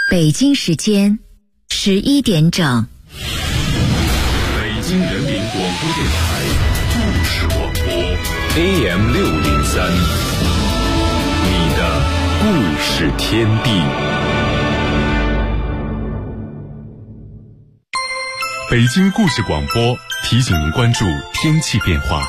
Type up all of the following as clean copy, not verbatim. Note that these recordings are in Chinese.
北京时间11点整。 北京人民广播电台故事广播 AM603，你的故事天地。北京故事广播提醒您关注天气变化。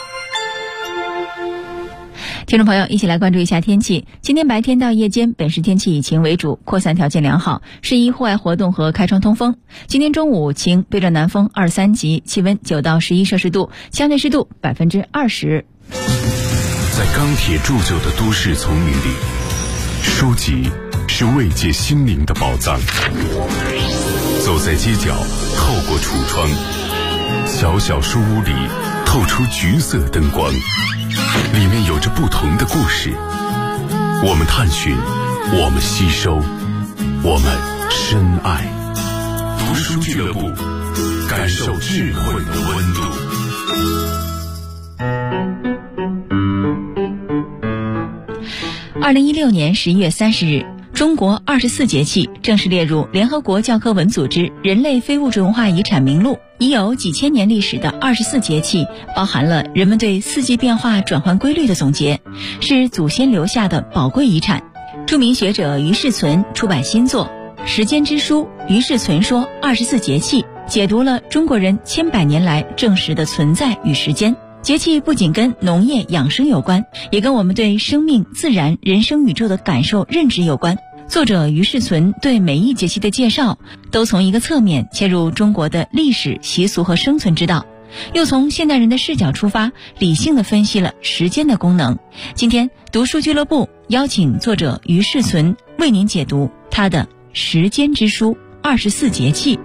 听众朋友，一起来关注一下天气。今天白天到夜间，本市天气以晴为主，扩散条件良好，适宜户外活动和开窗通风。今天中午晴，北转南风2-3级，气温9到11摄氏度，相对湿度20%。 在钢铁铸就的都市丛林里，书籍是慰藉心灵的宝藏。走在街角，透过橱窗，小小书屋里透出橘色灯光，里面有着不同的故事。我们探寻，我们吸收，我们深爱。读书俱乐部，感受智慧的温度。 2016年11月30日，中国24节气正式列入联合国教科文组织人类非物质文化遗产名录。已有几千年历史的24节气，包含了人们对四季变化转换规律的总结，是祖先留下的宝贵遗产。著名学者于世存出版新作《时间之书》，于世存说24节气解读了中国人千百年来证实的存在与时间。节气不仅跟农业养生有关，也跟我们对生命、自然、人生、宇宙的感受、认知有关。作者于世存对每一节气的介绍，都从一个侧面切入中国的历史、习俗和生存之道，又从现代人的视角出发，理性地分析了时间的功能。今天读书俱乐部邀请作者于世存为您解读他的《时间之书》24节气。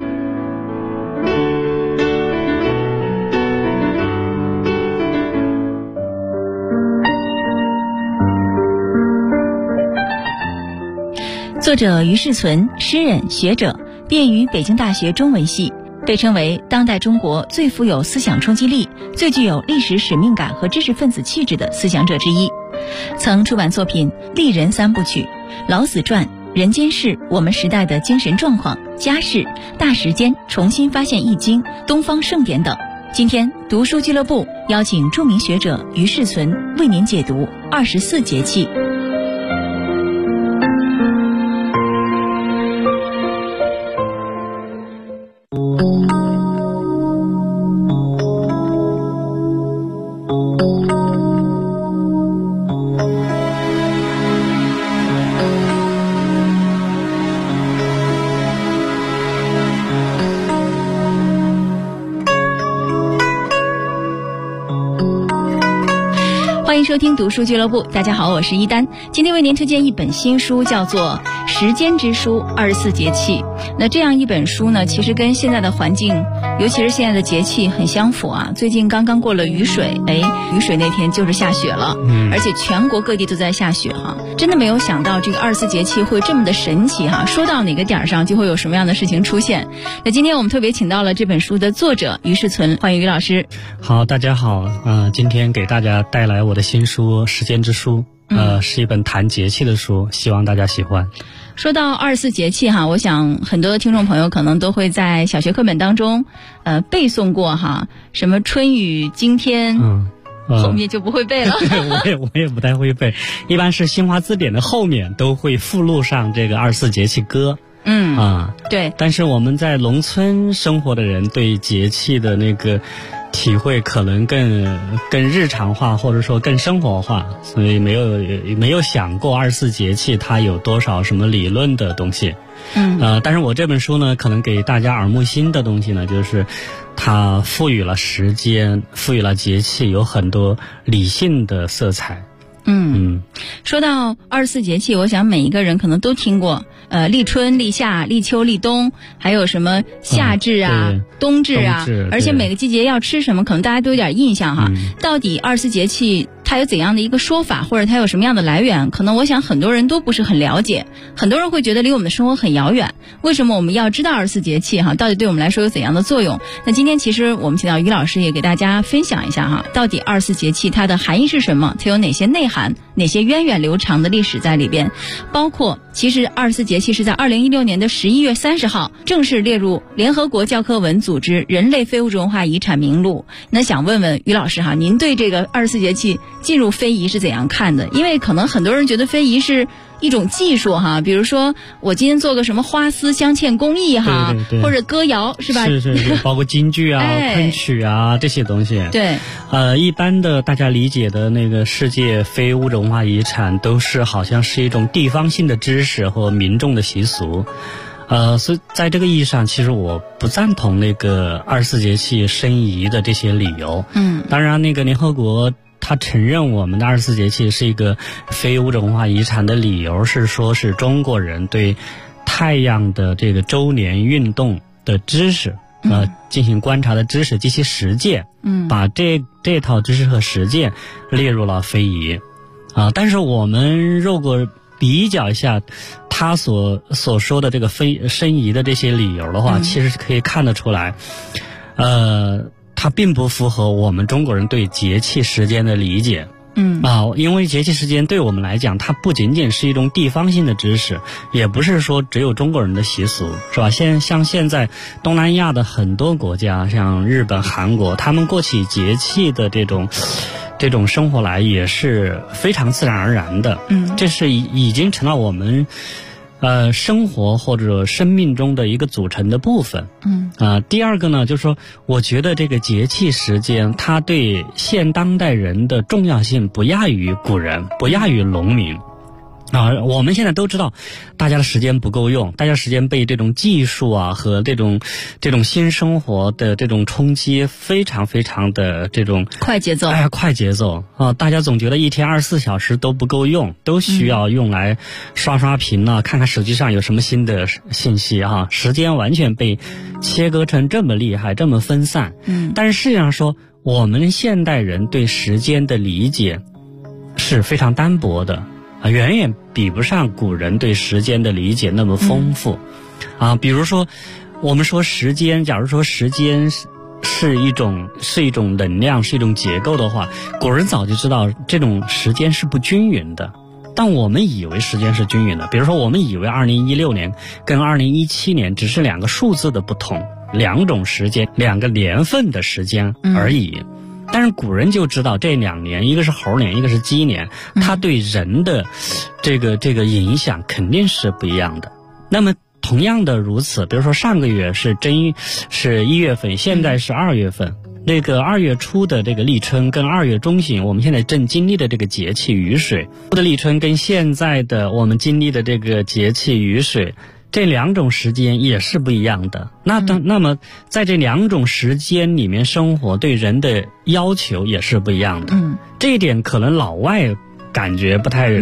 作者于世存，诗人、学者，毕业于北京大学中文系，被称为当代中国最富有思想冲击力、最具有历史使命感和知识分子气质的思想者之一。曾出版作品《丽人三部曲》《老子传》《人间世》《我们时代的精神状况》《家事》《大时间》《重新发现易经》《东方盛典》等。今天读书俱乐部邀请著名学者于世存为您解读24节气。欢迎收听读书俱乐部，大家好，我是一丹。今天为您推荐一本新书，叫做《时间之书24节气》。那这样一本书呢，其实跟现在的环境，尤其是现在的节气很相符啊。最近刚刚过了雨水，雨水那天就是下雪了，而且全国各地都在下雪哈。真的没有想到这个24节气会这么的神奇哈，说到哪个点上就会有什么样的事情出现。那今天我们特别请到了这本书的作者于世存，欢迎于老师。 好，大家好，今天给大家带来我的新书《时间之书》，是一本谈节气的书，希望大家喜欢。 说到24节气哈，我想很多的听众朋友可能都会在小学课本当中背诵过哈，什么春雨惊天，后面就不会背了。 对，我也不太会背，一般是新华字典的后面都会附录上这个24节气歌。 对。 但是我们在农村生活的人对节气的那个体会可能更日常化，或者说更生活化，所以没有想过24节气它有多少什么理论的东西。但是我这本书呢，可能给大家耳目新的东西呢，就是它赋予了时间，赋予了节气有很多理性的色彩。 说到24节气，我想每一个人可能都听过，立春、立夏、立秋、立冬，还有什么夏至啊、冬至啊，而且每个季节要吃什么，可能大家都有点印象哈。到底24节气它它有怎样的一个说法，或者它有什么样的来源，可能我想很多人都不是很了解，很多人会觉得离我们的生活很遥远。为什么我们要知道24节气到底对我们来说有怎样的作用？那今天其实我们请到于老师也给大家分享一下到底24节气它的含义是什么，它有哪些内涵，哪些源远流长的历史在里边。包括其实24节气是在2016年的11月30号正式列入联合国教科文组织人类非物质文化遗产名录。那想问问于老师您对这个24节气进入非遗是怎样看的？因为可能很多人觉得非遗是一种技术比如说我今天做个什么花丝镶嵌工艺对， 或者歌谣是吧？ 是，包括京剧昆曲这些东西。 对， 一般的大家理解的那个世界非物质文化遗产都是好像是一种地方性的知识和民众的习俗。所以在这个意义上，其实我不赞同那个24节气申遗的这些理由。当然那个联合国他承认我们的24节气是一个非物质文化遗产的理由是说是中国人对太阳的这个周年运动的知识进行观察的知识及其实践，把这套知识和实践列入了非遗。但是我们如果比较一下他所说的这个申遗的这些理由的话，其实可以看得出来它并不符合我们中国人对节气时间的理解。因为节气时间对我们来讲，它不仅仅是一种地方性的知识，也不是说只有中国人的习俗，是吧？像现在东南亚的很多国家，像日本、韩国，他们过起节气的这种生活来也是非常自然而然的。这是已经成了我们生活或者生命中的一个组成的部分。第二个呢，就是说我觉得这个节气时间它对现当代人的重要性不亚于古人，不亚于农民。我们现在都知道大家的时间不够用，大家时间被这种技术和这种新生活的这种冲击非常非常的这种快节奏大家总觉得一天24小时都不够用，都需要用来刷屏看看手机上有什么新的信息时间完全被切割成这么厉害，这么分散。但是实际上说我们现代人对时间的理解是非常单薄的，远远比不上古人对时间的理解那么丰富。比如说我们说时间，假如说时间是一种能量，是一种结构的话，古人早就知道这种时间是不均匀的。但我们以为时间是均匀的，比如说我们以为2016年跟2017年只是两个数字的不同，两种时间，两个年份的时间而已。但是古人就知道这2年，一个是猴年，一个是鸡年，它对人的这个影响肯定是不一样的。那么同样的如此，比如说上个月是1月份，现在是2月份，那个2月初的这个立春跟2月中旬我们现在正经历的这个节气雨水的立春，跟现在的我们经历的这个节气雨水，这2种时间也是不一样的。那么在这2种时间里面生活，对人的要求也是不一样的。这一点可能老外感觉不太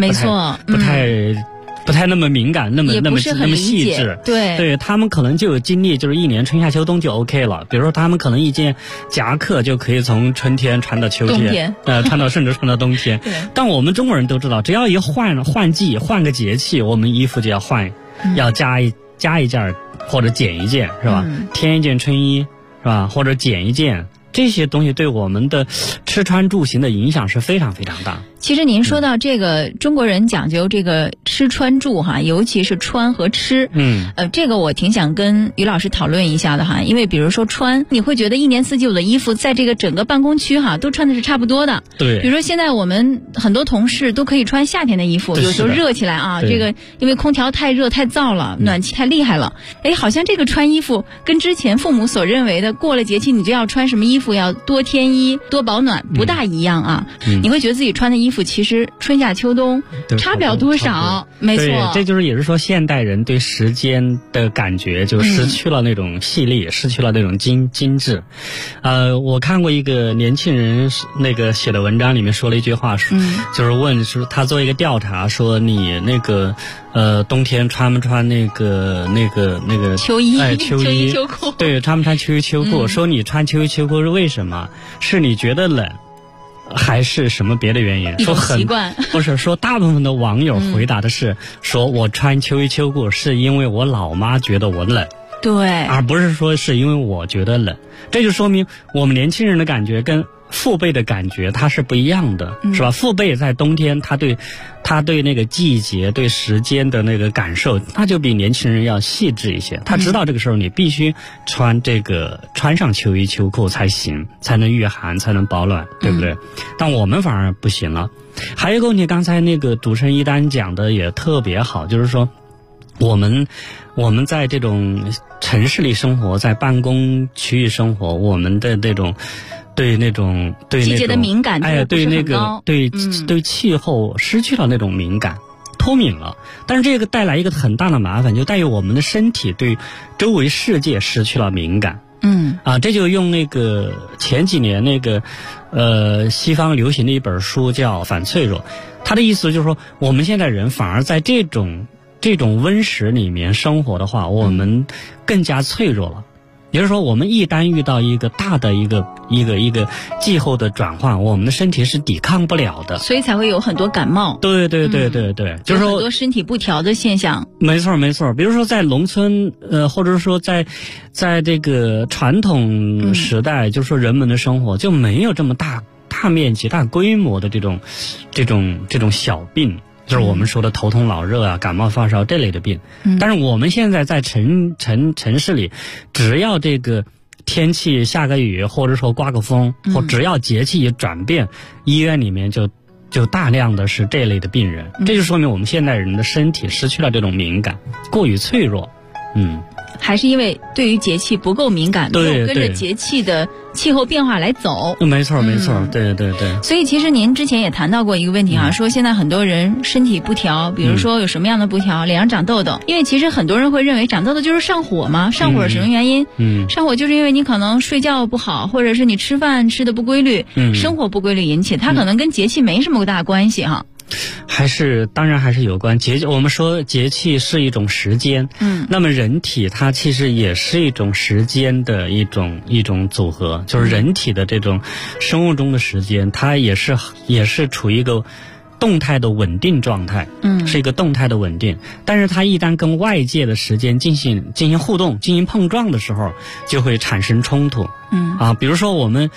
那么敏感，那么细致。对，他们可能就有经历，就是1年春夏秋冬就 OK 了。比如说他们可能一件夹克就可以从春天穿到秋天，甚至穿到冬天。但我们中国人都知道，只要一换季，换个节气，我们衣服就要换，要加一件或者减一件，是吧？添一件春衣，是吧？或者减一件，这些东西对我们的吃穿住行的影响是非常非常大。 其实您说到这个中国人讲究这个吃穿住尤其是穿和吃，这个我挺想跟于老师讨论一下的因为比如说穿，你会觉得1年4季我的衣服在这个整个办公区都穿的是差不多的。 对， 比如说现在我们很多同事都可以穿夏天的衣服，有时候热起来这个因为空调太热太燥了，暖气太厉害了，好像这个穿衣服跟之前父母所认为的过了节气你就要穿什么衣服要多添衣多保暖不大一样你会觉得自己穿的衣服其实春夏秋冬差不了多少。没错， 这就是也是说现代人对时间的感觉就失去了那种细腻，失去了那种精致。我看过一个年轻人那个写的文章，里面说了一句话，就是问说他做一个调查，说你那个冬天穿不穿那个秋衣秋裤？对，穿不穿秋衣秋裤？说你穿秋衣秋裤是为什么？是你觉得冷还是什么别的原因？ 一种习惯。 不是说大部分的网友回答的是，说我穿秋衣秋裤是因为我老妈觉得我冷， 对， 而不是说是因为我觉得冷。这就说明我们年轻人的感觉跟父辈的感觉它是不一样的，是吧？父辈在冬天他对那个季节对时间的那个感受，他就比年轻人要细致一些。他知道这个时候你必须穿上秋衣秋裤才行，才能御寒，才能保暖，对不对？但我们反而不行了。还有一个问题，刚才那个主持人一丹讲的也特别好，就是说我们在这种城市里生活，在办公区域生活，我们的这种对季节的敏感度不是很高， 对气候失去了那种敏感，脱敏了。但是这个带来一个很大的麻烦，就在于我们的身体对周围世界失去了敏感。这就用那个前几年那个西方流行的一本书叫《反脆弱》，它的意思就是说，我们现在人反而在这种温室里面生活的话，我们更加脆弱了。也就是说，我们一旦遇到一个大的一个气候的转换，我们的身体是抵抗不了的， 所以才会有很多感冒。 对，就是说很多身体不调的现象。没错。比如说在农村，或者说在这个传统时代，就是说人们的生活就没有这么大面积、大规模的这种小病。就是我们说的头痛脑热啊、感冒发烧这类的病。但是我们现在在城市里，只要这个天气下个雨，或者说刮个风，或只要节气一转变，医院里面就大量的是这类的病人。这就说明我们现代人的身体失去了这种敏感，过于脆弱。 还是因为对于节气不够敏感，没有跟着节气的气候变化来走。 没错，对。 所以其实您之前也谈到过一个问题说现在很多人身体不调，比如说有什么样的不调，脸上长痘痘。因为其实很多人会认为长痘痘就是上火嘛，上火是什么原因？上火就是因为你可能睡觉不好，或者是你吃饭吃的不规律，生活不规律引起，它可能跟节气没什么大关系哈。 当然还是有关我们说节气是一种时间，那么人体它其实也是一种时间的一种组合，就是人体的这种生物钟的时间，它也是处于一个动态的稳定状态，是一个动态的稳定。但是它一旦跟外界的时间进行互动、进行碰撞的时候，就会产生冲突。比如说我们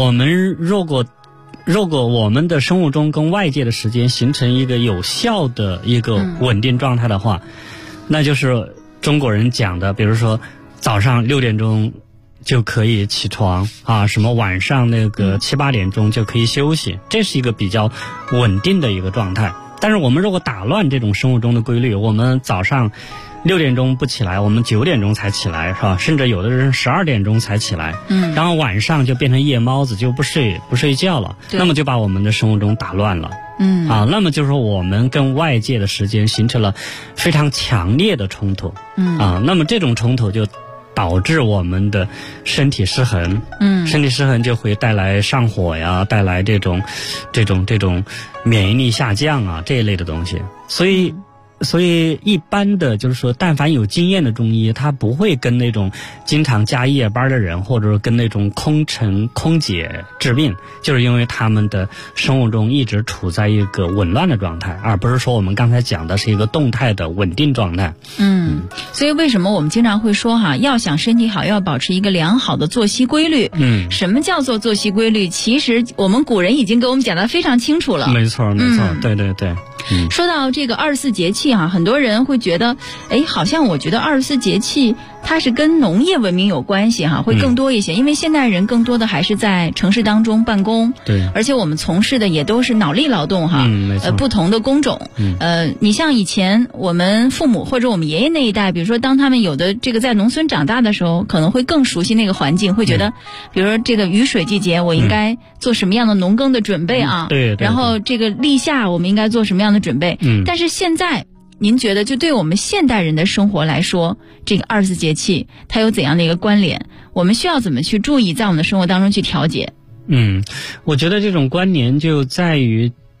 如果我们的生物钟跟外界的时间形成一个有效的一个稳定状态的话，那就是中国人讲的，比如说早上6点钟就可以起床什么晚上那个7、8点钟就可以休息，这是一个比较稳定的一个状态。但是我们如果打乱这种生物钟的规律，我们早上6点钟不起来，我们9点钟才起来，是吧？甚至有的人12点钟才起来，然后晚上就变成夜猫子，就不睡觉了，那么就把我们的生物钟打乱了。那么就是说我们跟外界的时间形成了非常强烈的冲突。那么这种冲突就导致我们的身体失衡。身体失衡就会带来上火呀，带来这种免疫力下降啊这一类的东西。所以一般的就是说，但凡有经验的中医，他不会跟那种经常加夜班的人，或者说跟那种空姐治病，就是因为他们的生物钟一直处在一个紊乱的状态，而不是说我们刚才讲的是一个动态的稳定状态。 所以为什么我们经常会说要想身体好，要保持一个良好的作息规律。什么叫做作息规律？其实我们古人已经给我们讲得非常清楚了。 没错，对。 说到这个24节气很多人会觉得好像我觉得24节气它是跟农业文明有关系会更多一些，因为现代人更多的还是在城市当中办公， 对， 而且我们从事的也都是脑力劳动没错， 不同的工种。你像以前我们父母或者我们爷爷那一代，比如说当他们有的这个在农村长大的时候，可能会更熟悉那个环境，会觉得比如说这个雨水季节我应该做什么样的农耕的准备对， 然后这个立夏我们应该做什么样的准备。但是现在您觉得就对我们现代人的生活来说，这个24节气它有怎样的一个关联？我们需要怎么去注意在我们的生活当中去调节？ 我觉得这种关联就在于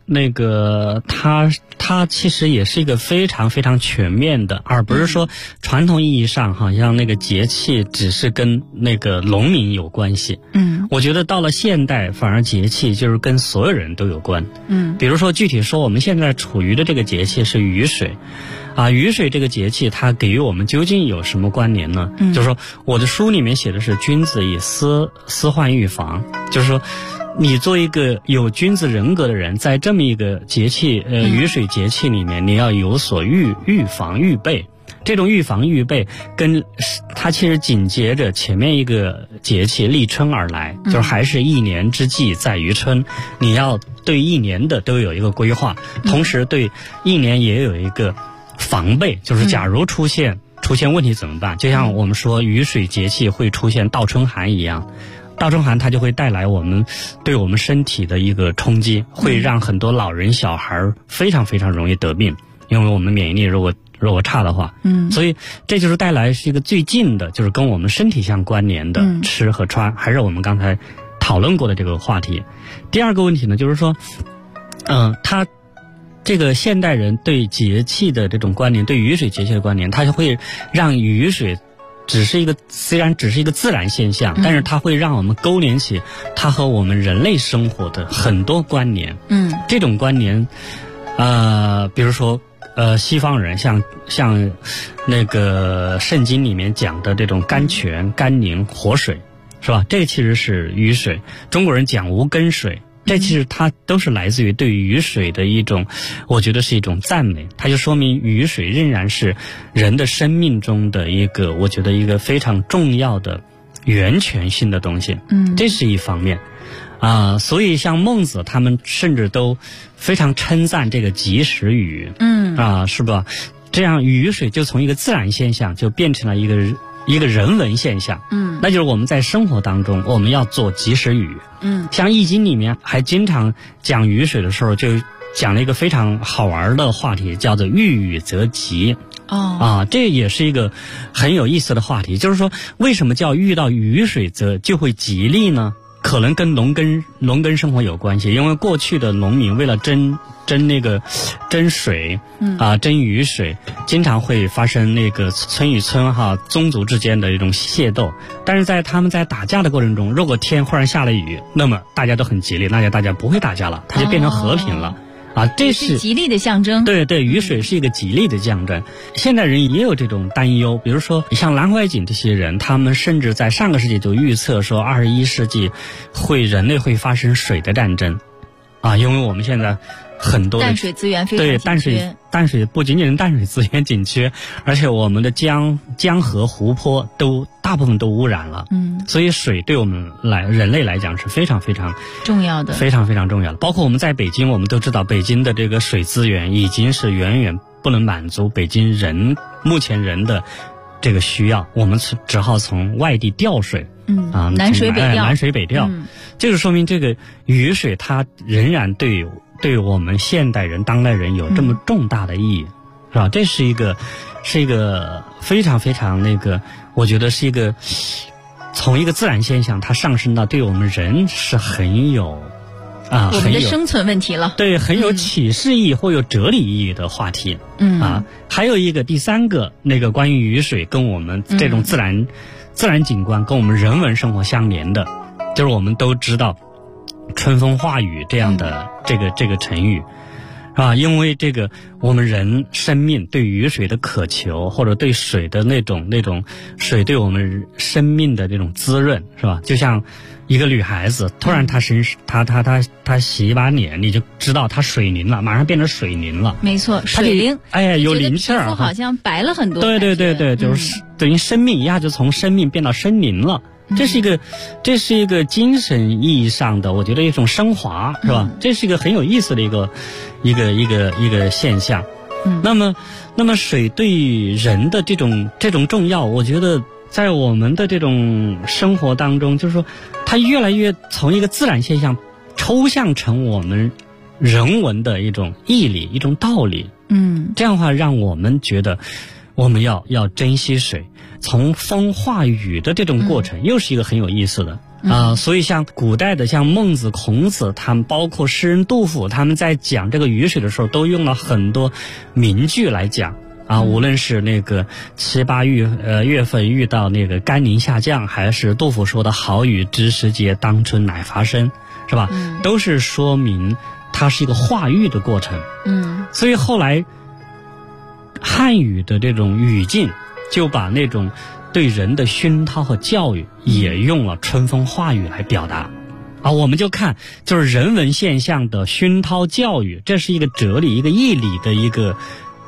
那个它其实也是一个非常非常全面的，而不是说传统意义上好像那个节气只是跟那个农民有关系。我觉得到了现代，反而节气就是跟所有人都有关。比如说具体说，我们现在处于的这个节气是雨水。雨水这个节气它给予我们究竟有什么关联呢？就是说我的书里面写的是君子以私患预防，就是说你做一个有君子人格的人，在这么一个节气雨水节气里面，你要有所预防预备。这种预防预备跟它其实紧接着前面一个节气立春而来，就是还是一年之计在于春，你要对一年的都有一个规划，同时对一年也有一个防备，就是假如出现问题怎么办？就像我们说雨水节气会出现倒春寒一样，倒春寒它就会带来对我们身体的一个冲击，会让很多老人小孩非常非常容易得病，因为我们免疫力如果差的话，所以这就是带来是一个最近的，就是跟我们身体相关联的吃和穿，还是我们刚才讨论过的这个话题。第二个问题呢，就是说，它这个现代人对节气的这种关联，对雨水节气的关联，它就会让雨水虽然只是一个自然现象，但是它会让我们勾连起它和我们人类生活的很多关联。这种关联，比如说西方人像那个圣经里面讲的这种甘泉、甘宁、活水，是吧？这其实是雨水。中国人讲无根水。这其实它都是来自于对雨水的一种，我觉得是一种赞美，它就说明雨水仍然是人的生命中的一个，我觉得一个非常重要的源泉性的东西。这是一方面所以像孟子他们甚至都非常称赞这个及时雨。是吧？这样雨水就从一个自然现象就变成了一个人文现象。那就是我们在生活当中我们要做及时雨。像易经里面还经常讲雨水的时候，就讲了一个非常好玩的话题，叫做遇雨则吉。这也是一个很有意思的话题，就是说为什么叫遇到雨水就会吉利呢？可能跟农耕生活有关系，因为过去的农民为了争水争雨水，经常会发生那个村与村宗族之间的一种械斗。但是他们在打架的过程中，如果天忽然下了雨，那么大家都很吉利，那大家不会打架了，它就变成和平了。这是吉利的象征。对， 雨水是一个吉利的象征。现代人也有这种担忧，比如说像南怀瑾这些人，他们甚至在上个世纪就预测说21世纪人类会发生水的战争。因为我们现在很多的淡水资源非常紧缺。 淡水不仅仅是淡水资源紧缺，而且我们的江河湖泊大部分都污染了。所以水对我们人类来讲是非常非常重要的， 非常非常重要的。包括我们在北京，我们都知道北京的这个水资源已经是远远不能满足北京目前人的这个需要，我们只好从外地调水。 南水北调。 这个说明这个雨水它仍然对我们现代人当代人有这么重大的意义，是吧？这是一个非常非常我觉得是一个从一个自然现象它上升到对我们人是很有我们的生存问题了。 对，很有启示意义或有哲理意义的话题。还有一个第三个关于雨水跟我们这种自然景观跟我们人文生活相连的，就是我们都知道春风化雨这样的这个成语，因为我们人生命对雨水的渴求，或者对水的那种水对我们生命的这种滋润，是吧？就像一个女孩子突然她洗一把脸，你就知道她水灵了，马上变成水灵了。 没错，水灵， 有灵气儿， 好像白了很多。 对，就是等于生命一下就从生命变到生灵了。这是一个精神意义上的，我觉得一种升华，是吧？这是一个很有意思的一个现象。那么水对人的这种重要，我觉得在我们的这种生活当中，就是说它越来越从一个自然现象抽象成我们人文的一种义理，一种道理。这样的话让我们觉得我们要珍惜水。从风化雨的这种过程又是一个很有意思的。 所以像古代的像孟子、孔子，他们包括诗人杜甫，他们在讲这个雨水的时候，都用了很多名句来讲无论是那个7、8月份遇到那个甘霖下降，还是杜甫说的好雨知时节，当春乃发生，是吧？都是说明它是一个化育的过程。所以后来汉语的这种语境就把那种对人的熏陶和教育也用了春风化雨来表达。我们就看就是人文现象的熏陶教育，这是一个哲理、一个义理的一个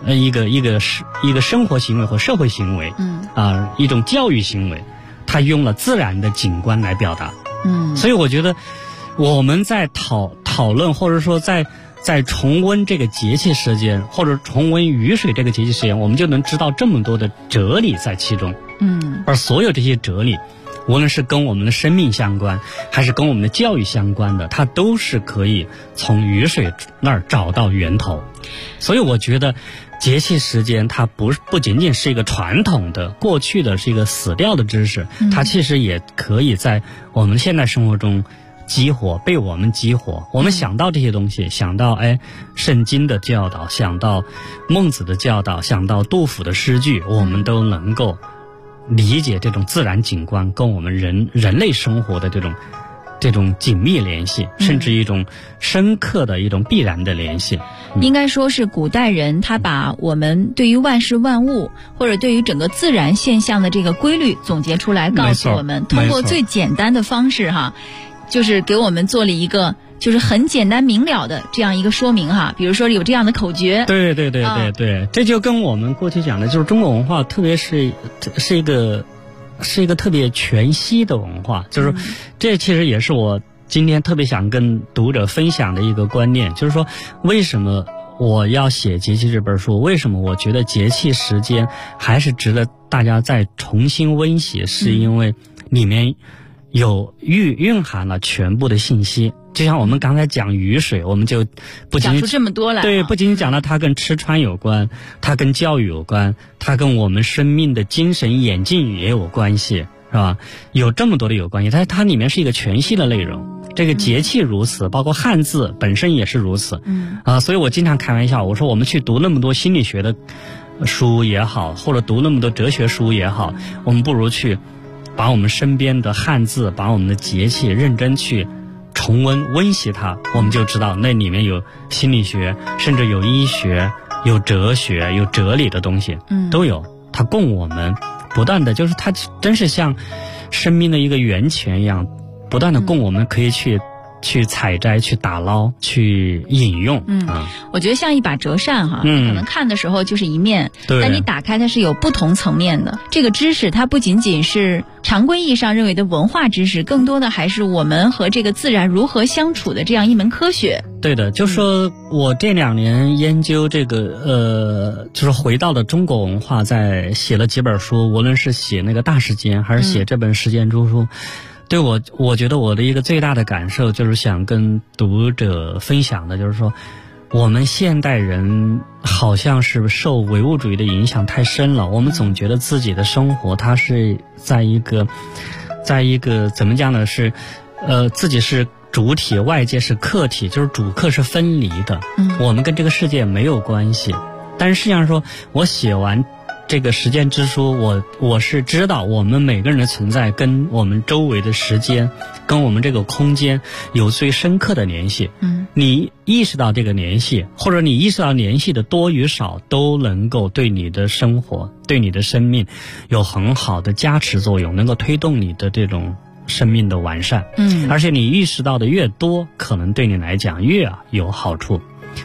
生活行为和社会行为，一种教育行为，它用了自然的景观来表达。所以我觉得我们在讨论或者说在重温这个节气时间，或者重温雨水这个节气时间，我们就能知道这么多的哲理在其中。而所有这些哲理，无论是跟我们的生命相关，还是跟我们的教育相关的，它都是可以从雨水那儿找到源头。所以我觉得节气时间它不仅仅是一个传统的过去的是一个死掉的知识，它其实也可以在我们现代生活中被我们激活。我们想到这些东西，想到圣经的教导，想到孟子的教导，想到杜甫的诗句，我们都能够理解这种自然景观跟我们人类生活的这种紧密联系，甚至一种深刻的一种必然的联系。 应该说是古代人他把我们对于万事万物或者对于整个自然现象的这个规律总结出来，告诉我们，通过最简单的方式就是给我们做了一个就是很简单明了的这样一个说明比如说有这样的口诀。 对，这就跟我们过去讲的就是中国文化，特别是一个特别全息的文化，就是这其实也是我今天特别想跟读者分享的一个观念，就是说为什么我要写节气这本书，为什么我觉得节气时间还是值得大家再重新温习，是因为里面有蕴含了全部的信息。就像我们刚才讲雨水，我们就不仅讲出这么多来， 对，不仅仅讲到它跟吃穿有关，它跟教育有关，它跟我们生命的精神演进也有关系，是吧？有这么多的有关系，但是它里面是一个全息的内容。这个节气如此，包括汉字本身也是如此。所以我经常开玩笑，我说我们去读那么多心理学的书也好，或者读那么多哲学书也好，我们不如去把我们身边的汉字，把我们的节气认真去重温习它，我们就知道那里面有心理学，甚至有医学，有哲学，有哲理的东西，都有。它供我们不断的，就是它真是像生命的一个源泉一样，不断的供我们可以去采摘，去打捞，去饮用。 我觉得像一把折扇可能看的时候就是一面，但你打开它是有不同层面的。这个知识它不仅仅是常规意义上认为的文化知识，更多的还是我们和这个自然如何相处的这样一门科学。 对的，就说我这2年研究这个就是回到了中国文化，在写了几本书，无论是写那个大时间，还是写这本时间诸书。对我觉得我的一个最大的感受就是想跟读者分享的，就是说我们现代人好像是受唯物主义的影响太深了，我们总觉得自己的生活它是在一个怎么讲呢，是自己是主体，外界是客体，就是主客是分离的，我们跟这个世界没有关系。但是实际上说，我写完这个时间之书，我是知道我们每个人的存在跟我们周围的时间，跟我们这个空间有最深刻的联系。你意识到这个联系，或者你意识到联系的多与少，都能够对你的生活，对你的生命有很好的加持作用，能够推动你的这种生命的完善。而且你意识到的越多，可能对你来讲越有好处。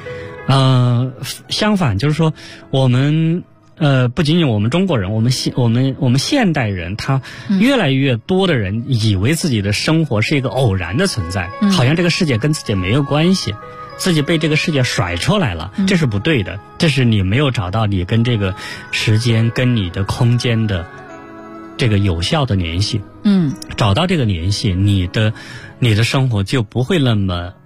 相反就是说我们不仅仅我们中国人，我们现代人，他越来越多的人以为自己的生活是一个偶然的存在，好像这个世界跟自己没有关系，自己被这个世界甩出来了，这是不对的，这是你没有找到你跟这个时间跟你的空间的这个有效的联系。找到这个联系，你的生活就不会那么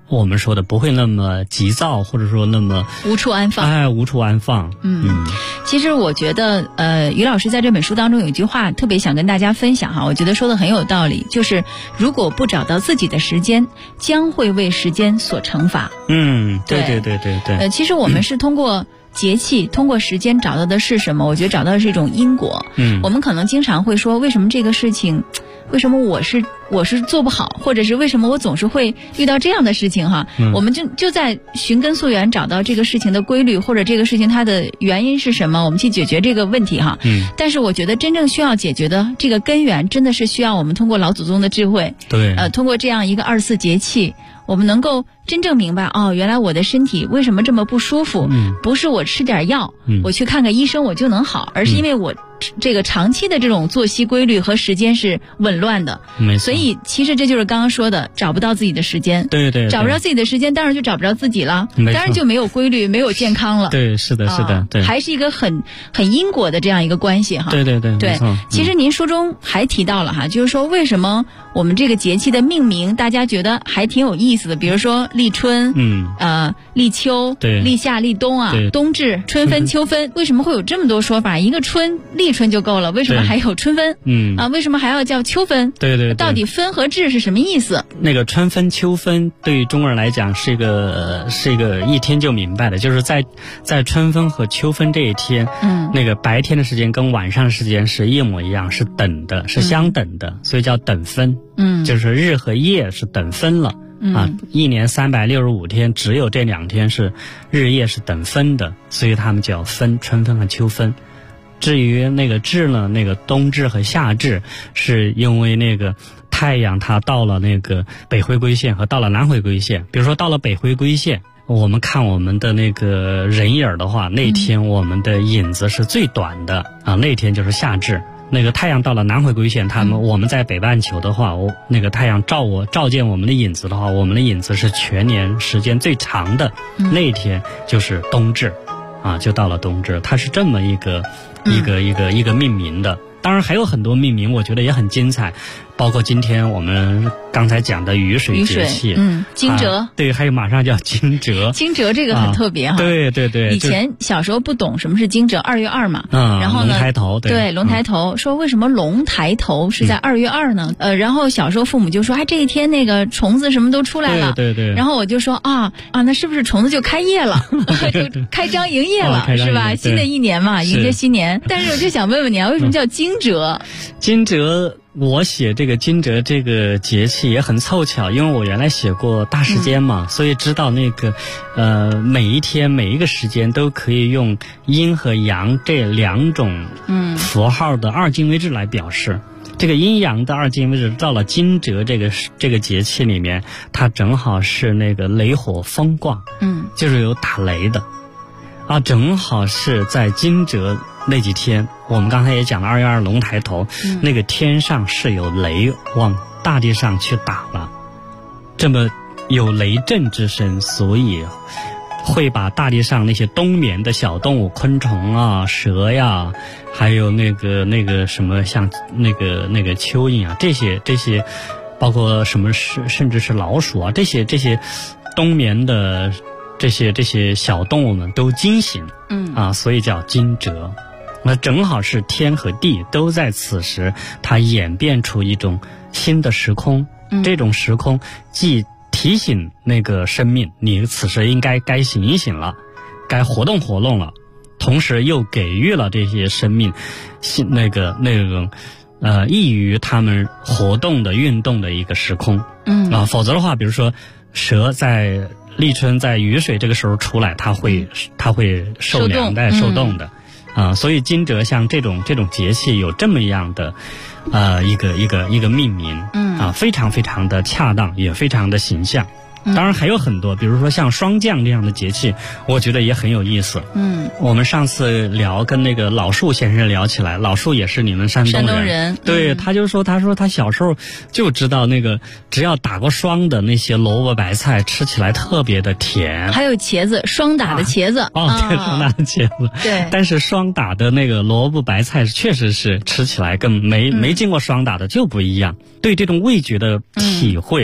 我们说的不会那么急躁，或者说那么无处安放。 无处安放。 其实我觉得于老师在这本书当中有一句话特别想跟大家分享哈，我觉得说的很有道理，就是如果不找到自己的时间，将会为时间所惩罚。 对。 其实我们是通过节气，通过时间找到的是什么？我觉得找到的是一种因果。我们可能经常会说，为什么这个事情，为什么我是做不好，或者是为什么我总是会遇到这样的事情哈？我们就在寻根溯源，找到这个事情的规律，或者这个事情它的原因是什么，我们去解决这个问题哈。但是我觉得真正需要解决的这个根源，真的是需要我们通过老祖宗的智慧，通过这样一个24节气，我们能够真正明白原来我的身体为什么这么不舒服，不是我吃点药，我去看个医生我就能好，而是因为我这个长期的这种作息规律和时间是紊乱的。所以其实这就是刚刚说的找不到自己的时间。对，找不着自己的时间，当然就找不着自己了，当然就没有规律，没有健康了。 对，是的，对， 还是一个很因果的这样一个关系哈。 对， 其实您书中还提到了哈，就是说为什么我们这个节气的命名大家觉得还挺有意思的，比如说立春，立秋，立夏，立冬啊，冬至，春分，秋分，为什么会有这么多说法？一个春，立春就够了，为什么还有春分？为什么还要叫秋分？对，到底分和至是什么意思？ 那个春分、秋分对于中国人来讲是一个一天就明白的，就是在春分和秋分这一天，那个白天的时间跟晚上的时间是一模一样，是等的，是相等的，所以叫等分。就是日和夜是等分了。一年365天，只有这2天是日夜是等分的，所以他们叫分，春分和秋分。至于那个至呢，那个冬至和夏至，是因为那个太阳它到了那个北回归线和到了南回归线。比如说到了北回归线，我们看我们的那个人影的话，那天我们的影子是最短的那天就是夏至。那个太阳到了南回归线，我们在北半球的话，那个太阳照见我们的影子的话，我们的影子是全年时间最长的，那一天就是冬至就到了冬至，它是这么一个命名的。当然还有很多命名我觉得也很精彩，包括今天我们刚才讲的雨水节气， 惊蛰， 对，还有马上叫惊蛰。 惊蛰这个很特别哈。 对， 以前小时候不懂什么是惊蛰，2月2嘛，然后呢， 龙抬头， 对，龙抬头，说为什么龙抬头是在2月2呢？然后小时候父母就说，这一天那个虫子什么都出来了，对，然后我就说那是不是虫子就开业了，就开张营业了，是吧？新的一年嘛，迎接新年。但是我就想问问你为什么叫惊蛰？ 惊蛰，我写这个惊蛰这个节气也很凑巧，因为我原来写过大时间嘛，所以知道那个每一天每一个时间都可以用阴和阳这2种符号的2进位制来表示。这个阴阳的2进位制到了惊蛰这个节气里面，它正好是那个雷火风卦，就是有打雷的正好是在惊蛰那几天，我们刚才也讲了2月2龙抬头，那个天上是有雷往大地上去打了，这么有雷震之声，所以会把大地上那些冬眠的小动物，昆虫蛇呀，还有那个什么像那个蚯蚓这些包括什么甚至是老鼠这些冬眠的这些小动物们都惊醒，所以叫惊蛰。那正好是天和地都在此时，它演变出一种新的时空。这种时空既提醒那个生命，你此时该醒一醒了，该活动了，同时又给予了这些生命那种易于他们活动的运动的一个时空。否则的话，比如说蛇在立春在雨水这个时候出来，它会受凉的，受冻的。所以惊蛰像这种节气有这么样的一个命名，非常非常的恰当，也非常的形象。当然还有很多，比如说像霜降这样的节气，我觉得也很有意思。我们上次跟那个老树先生聊起来，老树也是你们山东人，对，他说他小时候就知道那个只要打过霜的那些萝卜白菜吃起来特别的甜， 还有茄子，霜打的茄子对，霜打的茄子， 对， 但是霜打的那个萝卜白菜确实是吃起来跟没经过霜打的就不一样。对这种味觉的体会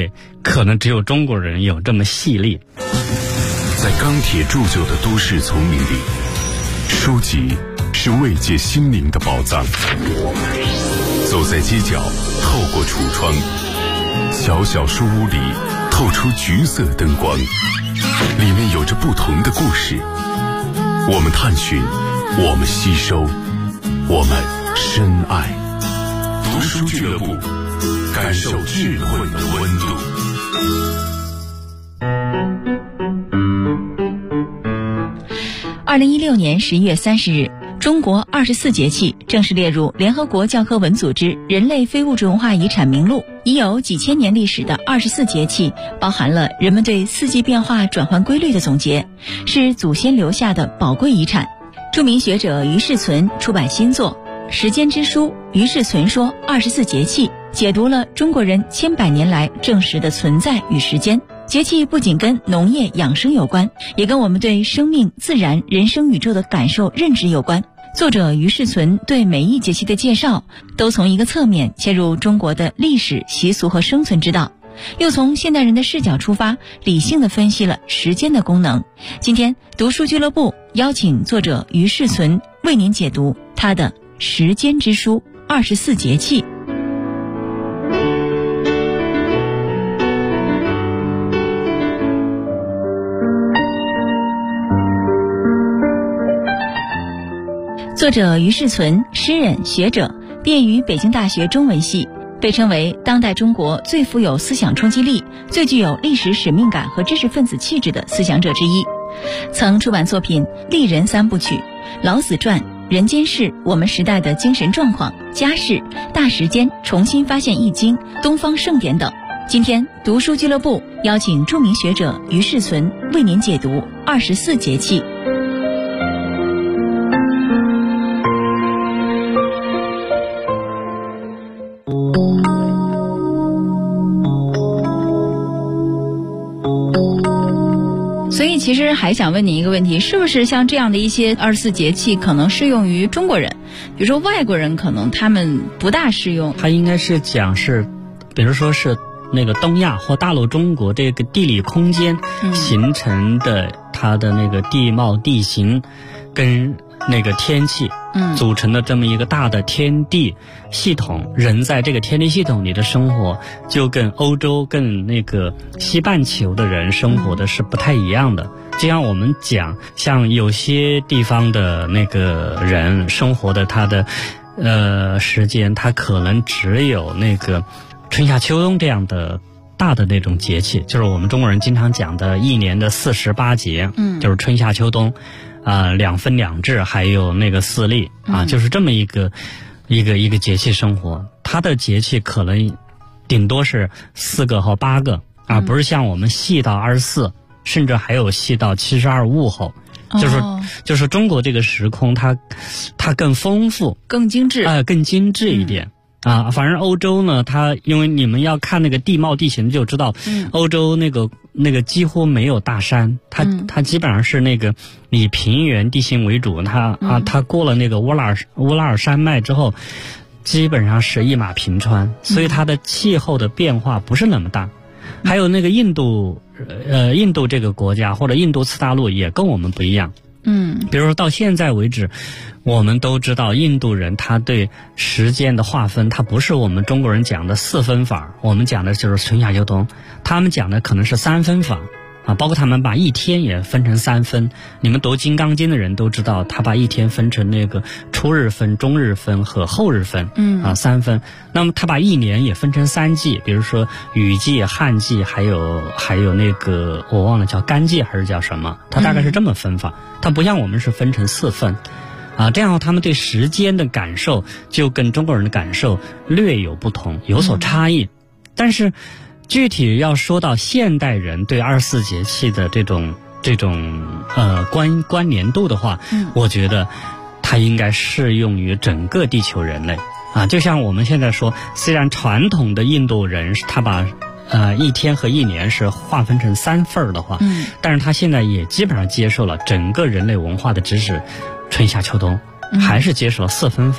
可能只有中国人有这么细腻。 在钢铁铸就的都市丛林里，书籍是慰藉心灵的宝藏。走在街角，透过橱窗，小小书屋里透出橘色灯光，里面有着不同的故事。我们探寻，我们吸收，我们深爱。读书俱乐部，感受智慧的温度。 2016年11月30日，中国24节气正式列入联合国教科文组织人类非物质文化遗产名录。已有几千年历史的24节气，包含了人们对四季变化转换规律的总结，是祖先留下的宝贵遗产。著名学者于世存出版新作《时间之书》，于世存说24节气解读了中国人千百年来证实的存在与时间。节气不仅跟农业养生有关，也跟我们对生命、自然、人生、宇宙的感受、认知有关。作者于世存对每一节气的介绍，都从一个侧面切入中国的历史、习俗和生存之道，又从现代人的视角出发，理性地分析了时间的功能。今天读书俱乐部邀请作者于世存为您解读他的《时间之书》24节气。作者于世存，诗人、学者，毕业于北京大学中文系，被称为当代中国最富有思想冲击力、最具有历史使命感和知识分子气质的思想者之一。曾出版作品《丽人三部曲》《老子传》《人间世》《我们时代的精神状况》《家事》《大时间》《重新发现易经》《东方盛典》等。今天读书俱乐部邀请著名学者于世存为您解读24节气。所以其实还想问你一个问题，是不是像这样的一些24节气可能适用于中国人，比如说外国人可能他们不大适用？ 它应该是讲是，比如说是那个东亚或大陆中国这个地理空间形成的它的那个地貌地形跟那个天气组成的这么一个大的天地系统，人在这个天地系统里的生活就跟欧洲跟那个西半球的人生活的是不太一样的。就像我们讲，像有些地方的那个人生活的他的时间，他可能只有那个春夏秋冬这样的大的那种节气，就是我们中国人经常讲的一年的48节，就是春夏秋冬两分两至，还有那个4立就是这么一个节气生活。它的节气可能顶多是4个和8个不是像我们细到24，甚至还有细到72物候。就是中国这个时空它更丰富、 更精致更精致一点。反正欧洲呢，它因为你们要看那个地貌地形就知道，欧洲那个几乎没有大山，它基本上是那个以平原地形为主，它过了那个乌拉尔山脉之后，基本上是一马平川，所以它的气候的变化不是那么大。还有那个印度这个国家或者印度次大陆也跟我们不一样。比如说到现在为止，我们都知道印度人他对时间的划分，他不是我们中国人讲的4分法，我们讲的就是春夏秋冬，他们讲的可能是3分法包括他们把一天也分成3分。你们读《金刚经》的人都知道，他把一天分成那个初日分、中日分和后日分3分。那么他把一年也分成3季，比如说雨季、旱季，还有那个我忘了叫干季还是叫什么，他大概是这么分法。他不像我们是分成4份这样他们对时间的感受就跟中国人的感受略有不同，有所差异。但是具体要说到现代人对24节气的这种关联度的话，我觉得它应该适用于整个地球人类就像我们现在说，虽然传统的印度人他把一天和一年是划分成3份的话，但是他现在也基本上接受了整个人类文化的知识，春夏秋冬还是接受了4分法。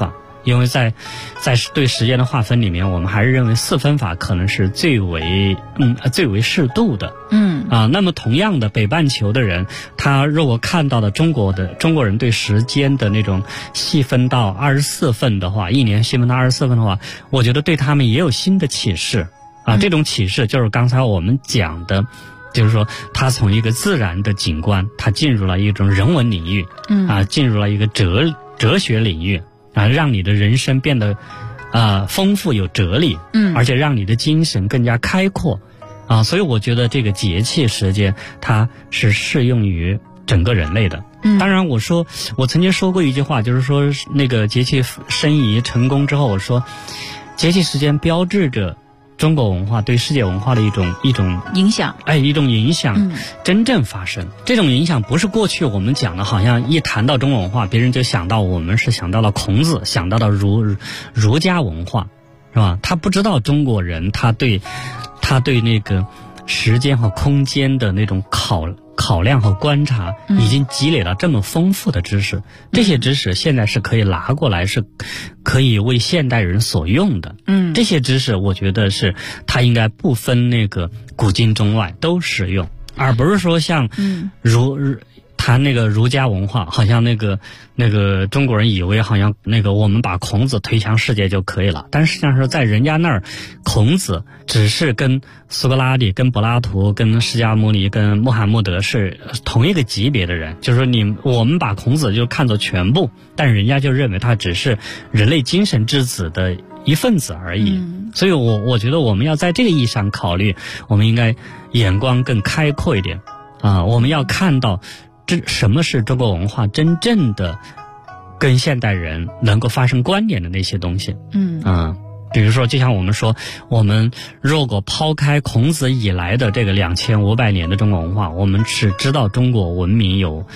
因为在对时间的划分里面，我们还是认为4分法可能是最为适度的。那么同样的，北半球的人，他如果看到了中国人对时间的那种细分到24份的话，一年细分到24份的话，我觉得对他们也有新的启示这种启示就是刚才我们讲的，就是说他从一个自然的景观，他进入了一种人文领域，进入了一个哲学领域让你的人生变得丰富有哲理，而且让你的精神更加开阔所以我觉得这个节气时间它是适用于整个人类的。当然我曾经说过一句话，就是说那个节气申遗成功之后，我说节气时间标志着中国文化对世界文化的一种影响， 一种影响真正发生。这种影响不是过去我们讲的，好像一谈到中国文化，别人就想到我们是想到了孔子，想到了儒家文化，是吧？他不知道中国人他对那个时间和空间的那种考量和观察已经积累了这么丰富的知识，这些知识现在是可以拿过来，是可以为现代人所用的。这些知识我觉得是它应该不分那个古今中外都适用，而不是说像谈那个儒家文化，好像那个中国人以为好像那个我们把孔子推向世界就可以了，但实际上是在人家那儿，孔子只是跟苏格拉底、跟柏拉图、跟释迦牟尼、跟穆罕默德是同一个级别的人，就是说我们把孔子就看作全部，但人家就认为他只是人类精神之子的一份子而已。所以我觉得我们要在这个意义上考虑，我们应该眼光更开阔一点我们要看到什么是中国文化真正的跟现代人能够发生关联的那些东西。比如说就像我们说，我们如果抛开孔子以来的这个2500年的中国文化，我们是知道中国文明有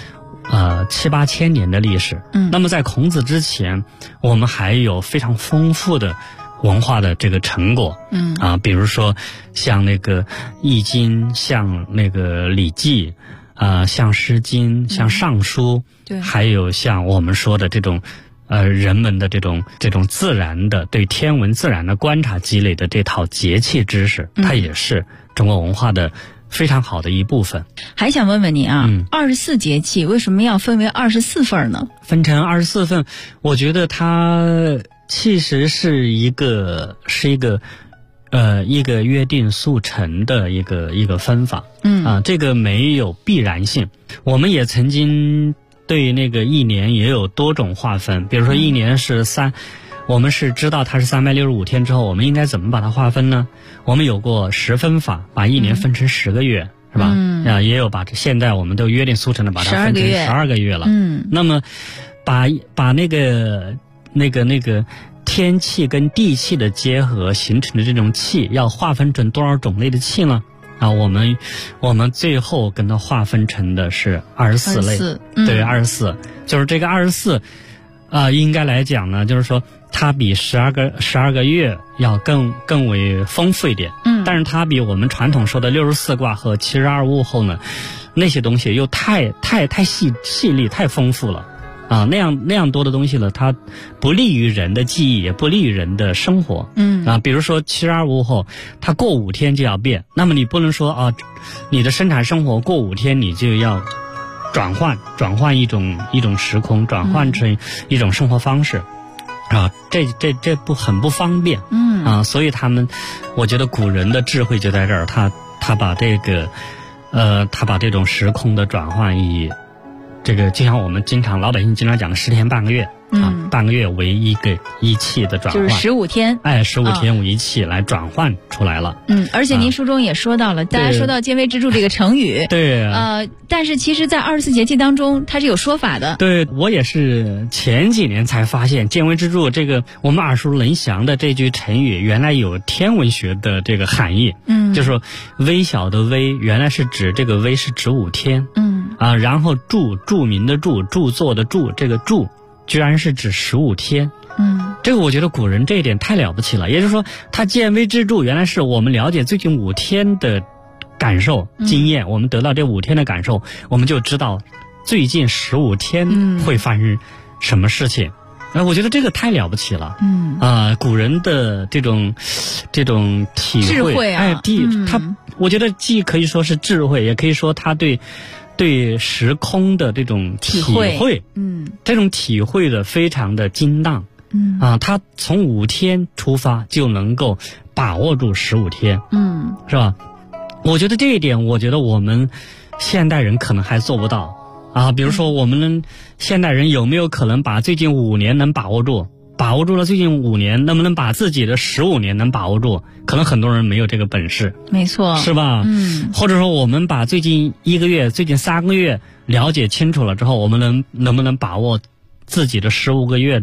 7-8千年的历史。那么在孔子之前，我们还有非常丰富的文化的这个成果。比如说像那个易经，像那个礼记像诗经，像尚书，还有像我们说的这种人们的这种自然的对天文自然的观察积累的这套节气知识，它也是中国文化的非常好的一部分。 还想问问你24节气为什么要分为24份呢？分成 24份，我觉得它其实是一个约定俗成的一个分法。这个没有必然性。我们也曾经对那个一年也有多种划分，比如说一年是我们是知道它是365天之后，我们应该怎么把它划分呢？我们有过10分法，把一年分成10个月，是吧？也有现在我们都约定俗成的把它分成12个月了。那么把那个天气跟地气的结合形成的这种气要划分成多少种类的气呢？我们最后跟它划分成的是24类。对，24，就是这个24应该来讲呢，就是说它比12个月要更为丰富一点。但是它比我们传统说的64卦和72物候呢，那些东西又太细腻太丰富了。那样多的东西了，它不利于人的记忆，也不利于人的生活。比如说72物候，它过5天就要变，那么你不能说你的生产生活过5天你就要转换一种时空，转换成一种生活方式这很不方便。所以我觉得古人的智慧就在这儿，他把这种时空的转换以这个就像我们老百姓经常讲的10天半个月半个月为一气的转换， 就是15天 ，15天为一气来转换出来了。 而且您书中也说到了，大家说到见微知著这个成语， 对， 但是其实在24节气当中它是有说法的。 对，我也是前几年才发现见微知著这个我们耳熟能详的这句成语原来有天文学的这个含义。就是说微小的微原来是指这个微是指5天。然后著名的著作的著，这个著居然是指15天。这个我觉得古人这一点太了不起了。也就是说他见微知著原来是我们了解最近5天的感受经验，我们得到这5天的感受，我们就知道最近15天会发生什么事情。 我觉得这个太了不起了。古人的这种体会， 智慧啊， 我觉得既可以说是智慧，也可以说他对时空的这种体会，这种体会的非常的精当。他从5天出发就能够把握住15天，是吧？我觉得这一点，我觉得我们现代人可能还做不到啊。比如说，我们现代人有没有可能把最近5年能把握住？把握住了最近5年，能不能把自己的15年能把握住？可能很多人没有这个本事， 没错， 是吧？或者说我们把最近1个月、最近3个月了解清楚了之后，我们能不能把握自己的15个月